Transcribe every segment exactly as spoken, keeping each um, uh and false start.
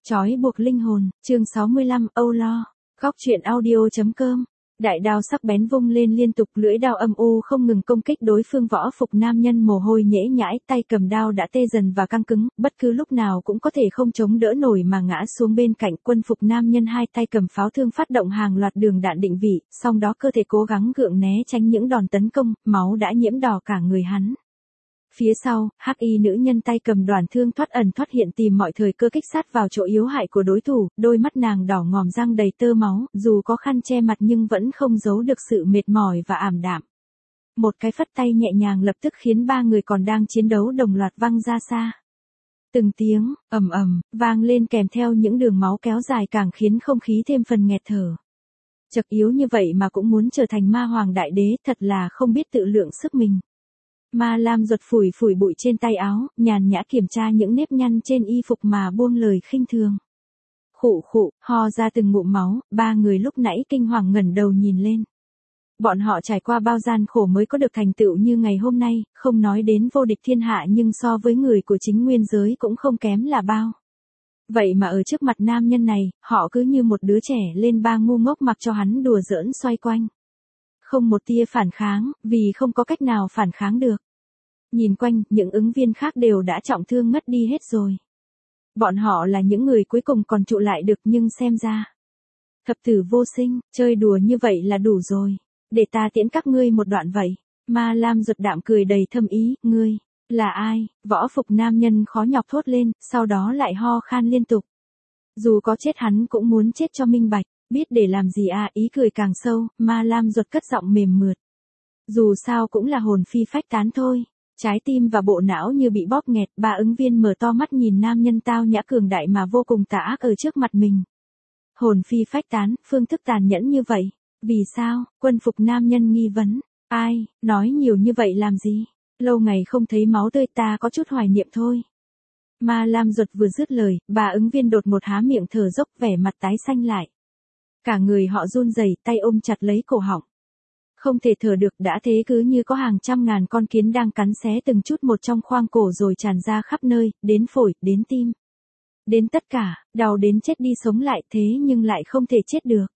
Trói buộc linh hồn, chương sáu mươi lăm, Âu Lo. Góc truyện audio.com. Đại đao sắc bén vung lên liên tục, lưỡi đao âm u không ngừng công kích đối phương. Võ phục nam nhân mồ hôi nhễ nhãi, tay cầm đao đã tê dần và căng cứng, bất cứ lúc nào cũng có thể không chống đỡ nổi mà ngã xuống bên cạnh. Quân phục nam nhân hai tay cầm pháo thương phát động hàng loạt đường đạn định vị, song đó cơ thể cố gắng gượng né tránh những đòn tấn công, máu đã nhiễm đỏ cả người hắn. Phía sau, hắc y nữ nhân tay cầm đoàn thương thoát ẩn thoát hiện tìm mọi thời cơ kích sát vào chỗ yếu hại của đối thủ, đôi mắt nàng đỏ ngòm răng đầy tơ máu, dù có khăn che mặt nhưng vẫn không giấu được sự mệt mỏi và ảm đạm. Một cái phất tay nhẹ nhàng lập tức khiến ba người còn đang chiến đấu đồng loạt văng ra xa. Từng tiếng, ầm ầm, vang lên kèm theo những đường máu kéo dài càng khiến không khí thêm phần nghẹt thở. Chật yếu như vậy mà cũng muốn trở thành ma hoàng đại đế, thật là không biết tự lượng sức mình. Ma Lam giật phủi phủi bụi trên tay áo, nhàn nhã kiểm tra những nếp nhăn trên y phục mà buông lời khinh thường. Khụ khụ, ho ra từng ngụm máu, ba người lúc nãy kinh hoàng ngẩng đầu nhìn lên. Bọn họ trải qua bao gian khổ mới có được thành tựu như ngày hôm nay, không nói đến vô địch thiên hạ nhưng so với người của chính nguyên giới cũng không kém là bao. Vậy mà ở trước mặt nam nhân này, họ cứ như một đứa trẻ lên ba ngu ngốc mặc cho hắn đùa giỡn xoay quanh. Không một tia phản kháng, vì không có cách nào phản kháng được. Nhìn quanh, những ứng viên khác đều đã trọng thương ngất đi hết rồi. Bọn họ là những người cuối cùng còn trụ lại được, nhưng xem ra. Thập tử vô sinh, chơi đùa như vậy là đủ rồi. Để ta tiễn các ngươi một đoạn vậy. Ma Lam giật đạm cười đầy thâm ý, ngươi, là ai? Võ phục nam nhân khó nhọc thốt lên, sau đó lại ho khan liên tục. Dù có chết hắn cũng muốn chết cho minh bạch. Biết để làm gì à, ý cười càng sâu, Ma Lam ruột cất giọng mềm mượt. Dù sao cũng là hồn phi phách tán thôi. Trái tim và bộ não như bị bóp nghẹt, ba ứng viên mở to mắt nhìn nam nhân tao nhã cường đại mà vô cùng tà ác ở trước mặt mình. Hồn phi phách tán, phương thức tàn nhẫn như vậy. Vì sao? Quân phục nam nhân nghi vấn. Ai, nói nhiều như vậy làm gì? Lâu ngày không thấy máu tươi ta có chút hoài niệm thôi. Ma Lam ruột vừa dứt lời, bà ứng viên đột một há miệng thở dốc, vẻ mặt tái xanh lại. Cả người họ run rẩy, tay ôm chặt lấy cổ họng. Không thể thở được, đã thế cứ như có hàng trăm ngàn con kiến đang cắn xé từng chút một trong khoang cổ rồi tràn ra khắp nơi, đến phổi, đến tim. Đến tất cả, đau đến chết đi sống lại thế nhưng lại không thể chết được.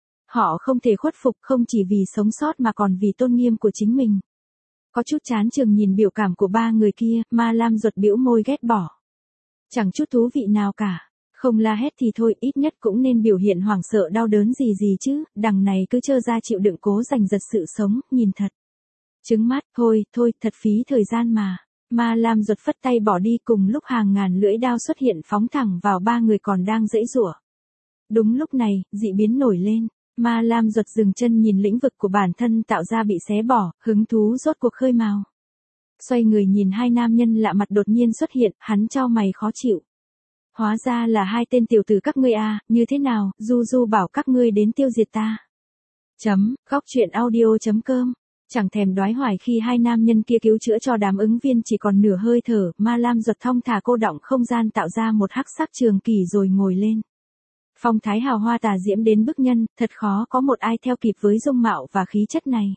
Họ không thể khuất phục không chỉ vì sống sót mà còn vì tôn nghiêm của chính mình. Có chút chán chường nhìn biểu cảm của ba người kia, Ma Lam giật bĩu môi ghét bỏ. Chẳng chút thú vị nào cả. Không la hét thì thôi, ít nhất cũng nên biểu hiện hoảng sợ đau đớn gì gì chứ, đằng này cứ trơ ra chịu đựng cố giành giật sự sống, nhìn thật. Trứng mắt, thôi, thôi, thật phí thời gian mà. Ma Lam giật phất tay bỏ đi, cùng lúc hàng ngàn lưỡi đao xuất hiện phóng thẳng vào ba người còn đang giãy giụa. Đúng lúc này, dị biến nổi lên, Ma Lam giật dừng chân nhìn lĩnh vực của bản thân tạo ra bị xé bỏ, hứng thú rốt cuộc khơi mào. Xoay người nhìn hai nam nhân lạ mặt đột nhiên xuất hiện, hắn chau mày khó chịu. Hóa ra là hai tên tiểu tử các ngươi à, như thế nào, Du Du bảo các ngươi đến tiêu diệt ta. Chấm, góc truyện audio.com. Chẳng thèm đoái hoài khi hai nam nhân kia cứu chữa cho đám ứng viên chỉ còn nửa hơi thở, Ma Lam giật thong thả cô đọng không gian tạo ra một hắc sắc trường kỳ rồi ngồi lên. Phong thái hào hoa tà diễm đến bức nhân, thật khó có một ai theo kịp với dung mạo và khí chất này.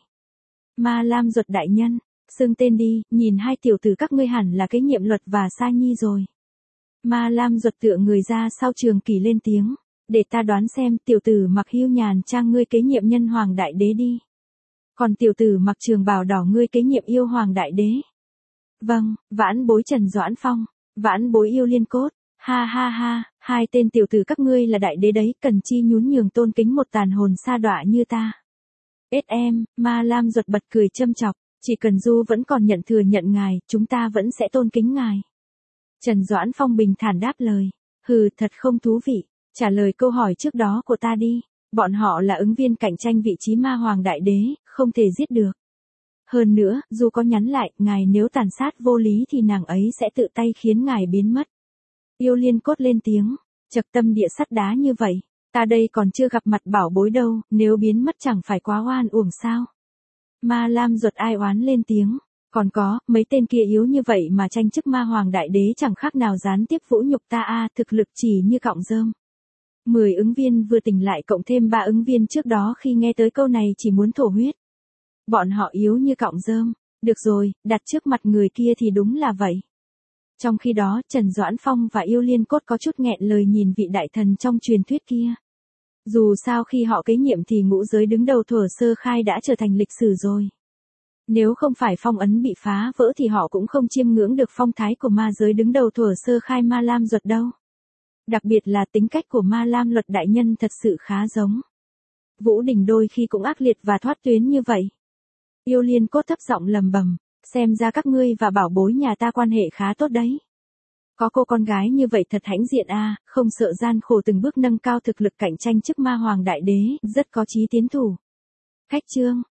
Ma Lam giật đại nhân, xưng tên đi, nhìn hai tiểu tử các ngươi hẳn là Kế Nhiệm Luật và Sa Nhi rồi. Ma Lam giật tựa người ra sau trường kỳ lên tiếng, để ta đoán xem, tiểu tử mặc hưu nhàn trang ngươi kế nhiệm nhân hoàng đại đế đi. Còn tiểu tử mặc trường bào đỏ ngươi kế nhiệm yêu hoàng đại đế. Vâng, vãn bối Trần Doãn Phong, vãn bối yêu Liên Cốt, ha ha ha, hai tên tiểu tử các ngươi là đại đế đấy, cần chi nhún nhường tôn kính một tàn hồn sa đọa như ta. Ết em, Ma Lam giật bật cười châm chọc, chỉ cần Du vẫn còn nhận thừa nhận ngài, chúng ta vẫn sẽ tôn kính ngài. Trần Doãn Phong bình thản đáp lời, hừ, thật không thú vị, trả lời câu hỏi trước đó của ta đi, bọn họ là ứng viên cạnh tranh vị trí ma hoàng đại đế, không thể giết được. Hơn nữa, dù có nhắn lại, ngài nếu tàn sát vô lý thì nàng ấy sẽ tự tay khiến ngài biến mất. Yêu Liên Cốt lên tiếng, chậc tâm địa sắt đá như vậy, ta đây còn chưa gặp mặt bảo bối đâu, nếu biến mất chẳng phải quá oan uổng sao. Ma Lam giật ai oán lên tiếng. Còn có, mấy tên kia yếu như vậy mà tranh chức ma hoàng đại đế chẳng khác nào gián tiếp vũ nhục ta a, thực lực chỉ như cọng rơm. Mười ứng viên vừa tỉnh lại cộng thêm ba ứng viên trước đó khi nghe tới câu này chỉ muốn thổ huyết. Bọn họ yếu như cọng rơm, được rồi, đặt trước mặt người kia thì đúng là vậy. Trong khi đó, Trần Doãn Phong và Yêu Liên Cốt có chút nghẹn lời nhìn vị đại thần trong truyền thuyết kia. Dù sao khi họ kế nhiệm thì ngũ giới đứng đầu thuở sơ khai đã trở thành lịch sử rồi. Nếu không phải phong ấn bị phá vỡ thì họ cũng không chiêm ngưỡng được phong thái của ma giới đứng đầu thuở sơ khai Ma Lam Duật đâu. Đặc biệt là tính cách của Ma Lam Luật đại nhân thật sự khá giống. Vũ Đình đôi khi cũng ác liệt và thoát tuyến như vậy. Yêu Liên Cốt thấp giọng lầm bầm, xem ra các ngươi và bảo bối nhà ta quan hệ khá tốt đấy. Có cô con gái như vậy thật hãnh diện a, à, không sợ gian khổ từng bước nâng cao thực lực cạnh tranh trước Ma Hoàng Đại Đế, rất có chí tiến thủ. Khách trương,